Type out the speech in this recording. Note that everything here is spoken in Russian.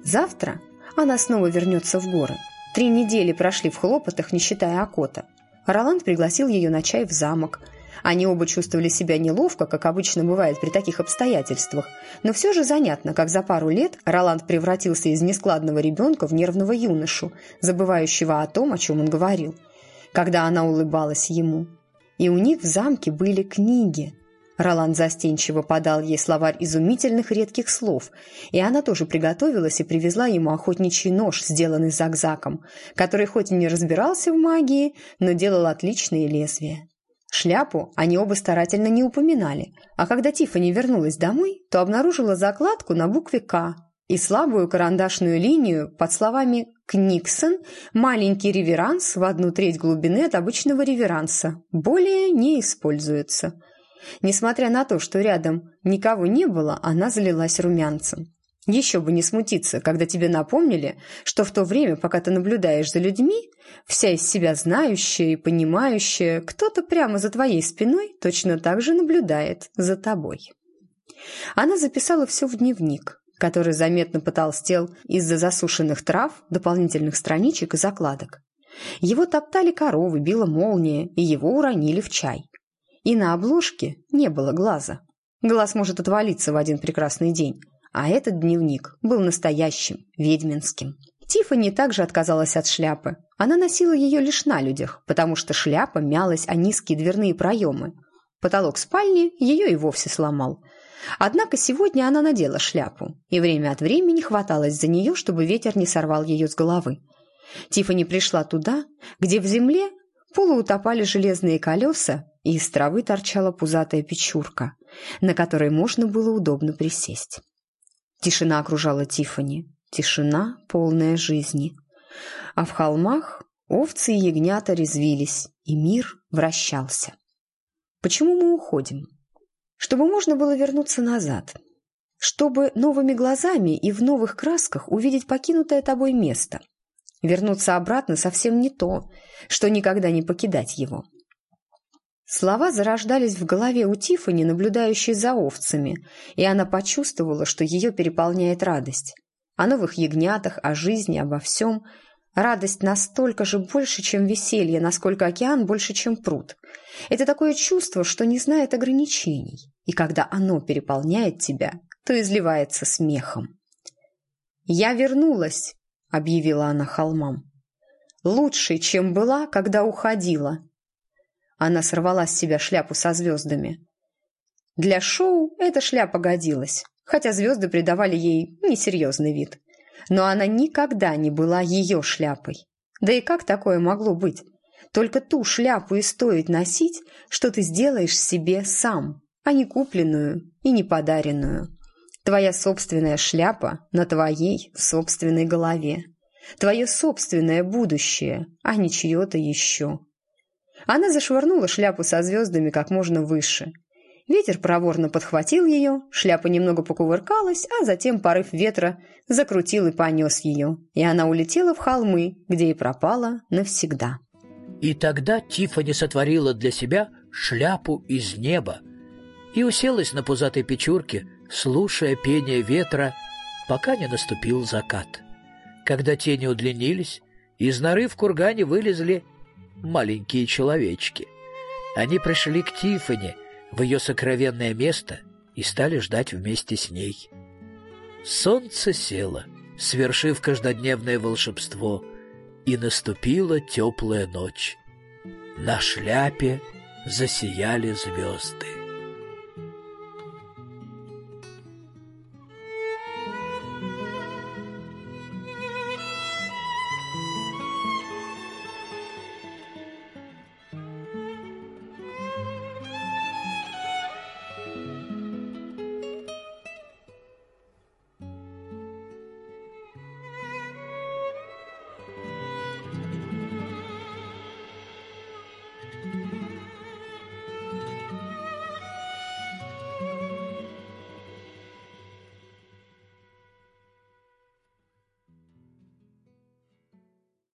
Завтра она снова вернется в горы. 3 недели прошли в хлопотах, не считая Акота. Роланд пригласил ее на чай в замок. Они оба чувствовали себя неловко, как обычно бывает при таких обстоятельствах, но все же занятно, как за пару лет Роланд превратился из нескладного ребенка в нервного юношу, забывающего о том, о чем он говорил, когда она улыбалась ему. И у них в замке были книги. Роланд застенчиво подал ей словарь изумительных редких слов, и она тоже приготовилась и привезла ему охотничий нож, сделанный Зак-Заком, который хоть и не разбирался в магии, но делал отличные лезвия. Шляпу они оба старательно не упоминали, а когда Тиффани вернулась домой, то обнаружила закладку на букве «К» и слабую карандашную линию под словами «Книксон», маленький реверанс в 1/3 глубины от обычного реверанса, более не используется. Несмотря на то, что рядом никого не было, она залилась румянцем. Еще бы не смутиться, когда тебе напомнили, что в то время, пока ты наблюдаешь за людьми, вся из себя знающая и понимающая, кто-то прямо за твоей спиной точно так же наблюдает за тобой. Она записала все в дневник, который заметно потолстел из-за засушенных трав, дополнительных страничек и закладок. Его топтали коровы, била молния, и его уронили в чай. И на обложке не было глаза. Глаз может отвалиться в один прекрасный день, а этот дневник был настоящим, ведьминским. Тиффани также отказалась от шляпы. Она носила ее лишь на людях, потому что шляпа мялась о низкие дверные проемы. Потолок спальни ее и вовсе сломал. Однако сегодня она надела шляпу, и время от времени хваталась за нее, чтобы ветер не сорвал ее с головы. Тиффани пришла туда, где в земле полуутопали железные колеса, и из травы торчала пузатая печурка, на которой можно было удобно присесть. Тишина окружала Тиффани, тишина, полная жизни. А в холмах овцы и ягнята резвились, и мир вращался. Почему мы уходим? Чтобы можно было вернуться назад. Чтобы новыми глазами и в новых красках увидеть покинутое тобой место. Вернуться обратно совсем не то, что никогда не покидать его. Слова зарождались в голове у Тиффани, наблюдающей за овцами, и она почувствовала, что ее переполняет радость. О новых ягнятах, о жизни, обо всем. Радость настолько же больше, чем веселье, насколько океан больше, чем пруд. Это такое чувство, что не знает ограничений, и когда оно переполняет тебя, то изливается смехом. «Я вернулась», — объявила она холмам. «Лучше, чем была, когда уходила». Она сорвала с себя шляпу со звездами. Для шоу эта шляпа годилась, хотя звезды придавали ей несерьезный вид. Но она никогда не была ее шляпой. Да и как такое могло быть? Только ту шляпу и стоит носить, что ты сделаешь себе сам, а не купленную и не подаренную. Твоя собственная шляпа на твоей собственной голове. Твое собственное будущее, а не чье-то еще. Она зашвырнула шляпу со звездами как можно выше. Ветер проворно подхватил ее, шляпа немного покувыркалась, а затем порыв ветра закрутил и понес ее, и она улетела в холмы, где и пропала навсегда. И тогда Тиффани сотворила для себя шляпу из неба и уселась на пузатой печурке, слушая пение ветра, пока не наступил закат. Когда тени удлинились, из норы в кургане вылезли маленькие человечки. Они пришли к Тиффани в ее сокровенное место и стали ждать вместе с ней. Солнце село, свершив каждодневное волшебство, и наступила теплая ночь. На шляпе засияли звезды.